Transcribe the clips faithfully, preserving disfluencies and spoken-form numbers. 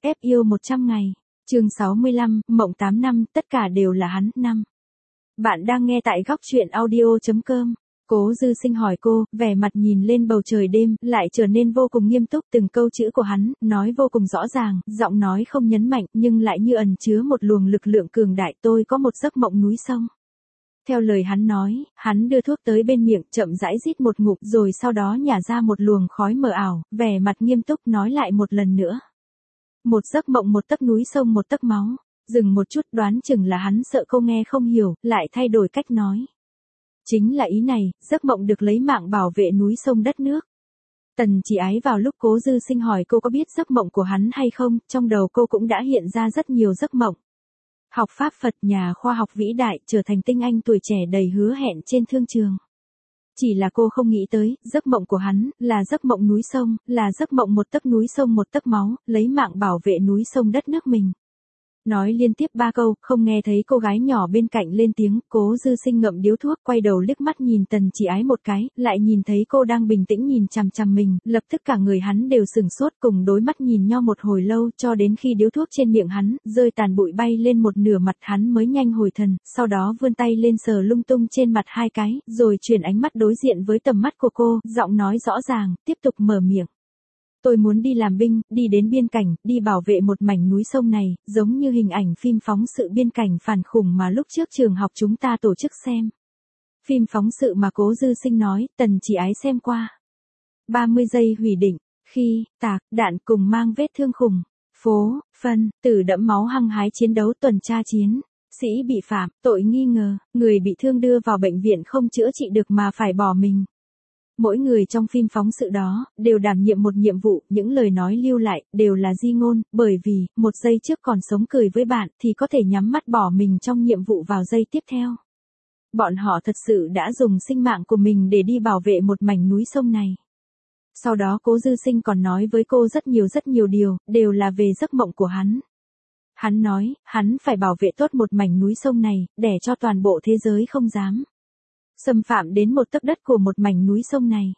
ép yêu một trăm ngày. Chương sáu mươi lăm, mộng tám năm, tất cả đều là hắn, năm. Bạn đang nghe tại góc truyện audio chấm com. Cố Dư Sinh hỏi cô, vẻ mặt nhìn lên bầu trời đêm, lại trở nên vô cùng nghiêm túc, từng câu chữ của hắn, nói vô cùng rõ ràng, giọng nói không nhấn mạnh, nhưng lại như ẩn chứa một luồng lực lượng cường đại. Tôi có một giấc mộng núi sông. Theo lời hắn nói, hắn đưa thuốc tới bên miệng, chậm rãi rít một ngụm, rồi sau đó nhả ra một luồng khói mờ ảo, vẻ mặt nghiêm túc nói lại một lần nữa. Một giấc mộng, một tấc núi sông, một tấc máu. Dừng một chút, đoán chừng là hắn sợ cô nghe không hiểu, lại thay đổi cách nói. Chính là ý này, giấc mộng được lấy mạng bảo vệ núi sông đất nước. Tần Chỉ Ái vào lúc Cố Dư Sinh hỏi cô có biết giấc mộng của hắn hay không, trong đầu cô cũng đã hiện ra rất nhiều giấc mộng. Học Pháp Phật, nhà khoa học vĩ đại, trở thành tinh anh tuổi trẻ đầy hứa hẹn trên thương trường. Chỉ là cô không nghĩ tới, giấc mộng của hắn, là giấc mộng núi sông, là giấc mộng một tấc núi sông một tấc máu, lấy mạng bảo vệ núi sông đất nước mình. Nói liên tiếp ba câu, không nghe thấy cô gái nhỏ bên cạnh lên tiếng. Cố Dư Sinh ngậm điếu thuốc, quay đầu liếc mắt nhìn Tần Chỉ Ái một cái, lại nhìn thấy cô đang bình tĩnh nhìn chằm chằm mình, lập tức cả người hắn đều sừng sốt, cùng đối mắt nhìn nhau một hồi lâu, cho đến khi điếu thuốc trên miệng hắn rơi tàn bụi bay lên một nửa mặt, hắn mới nhanh hồi thần, sau đó vươn tay lên sờ lung tung trên mặt hai cái, rồi chuyển ánh mắt đối diện với tầm mắt của cô, giọng nói rõ ràng, tiếp tục mở miệng. Tôi muốn đi làm binh, đi đến biên cảnh, đi bảo vệ một mảnh núi sông này, giống như hình ảnh phim phóng sự biên cảnh phản khủng mà lúc trước trường học chúng ta tổ chức xem. Phim phóng sự mà Cố Dư Sinh nói, Tần Chỉ Ái xem qua. ba mươi giây hủy định, khi, tạc, đạn cùng mang vết thương khủng, phố, phân, tử đẫm máu hăng hái chiến đấu tuần tra chiến, sĩ bị phạm, tội nghi ngờ, người bị thương đưa vào bệnh viện không chữa trị được mà phải bỏ mình. Mỗi người trong phim phóng sự đó, đều đảm nhiệm một nhiệm vụ, những lời nói lưu lại, đều là di ngôn, bởi vì, một giây trước còn sống cười với bạn, thì có thể nhắm mắt bỏ mình trong nhiệm vụ vào giây tiếp theo. Bọn họ thật sự đã dùng sinh mạng của mình để đi bảo vệ một mảnh núi sông này. Sau đó Cố Dư Sinh còn nói với cô rất nhiều rất nhiều điều, đều là về giấc mộng của hắn. Hắn nói, hắn phải bảo vệ tốt một mảnh núi sông này, để cho toàn bộ thế giới không dám xâm phạm đến một tấc đất của một mảnh núi sông này.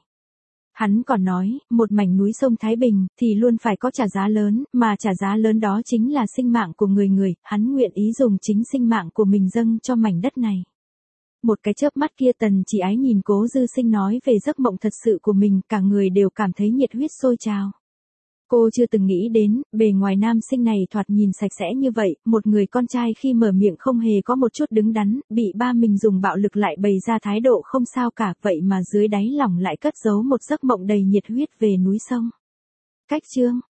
Hắn còn nói, một mảnh núi sông Thái Bình, thì luôn phải có trả giá lớn, mà trả giá lớn đó chính là sinh mạng của người người, hắn nguyện ý dùng chính sinh mạng của mình dâng cho mảnh đất này. Một cái chớp mắt kia Tần Chỉ Ái nhìn Cố Dư Sinh nói về giấc mộng thật sự của mình, cả người đều cảm thấy nhiệt huyết sôi trào. Cô chưa từng nghĩ đến, bề ngoài nam sinh này thoạt nhìn sạch sẽ như vậy, một người con trai khi mở miệng không hề có một chút đứng đắn, bị ba mình dùng bạo lực lại bày ra thái độ không sao cả, vậy mà dưới đáy lòng lại cất giấu một giấc mộng đầy nhiệt huyết về núi sông. Cách chương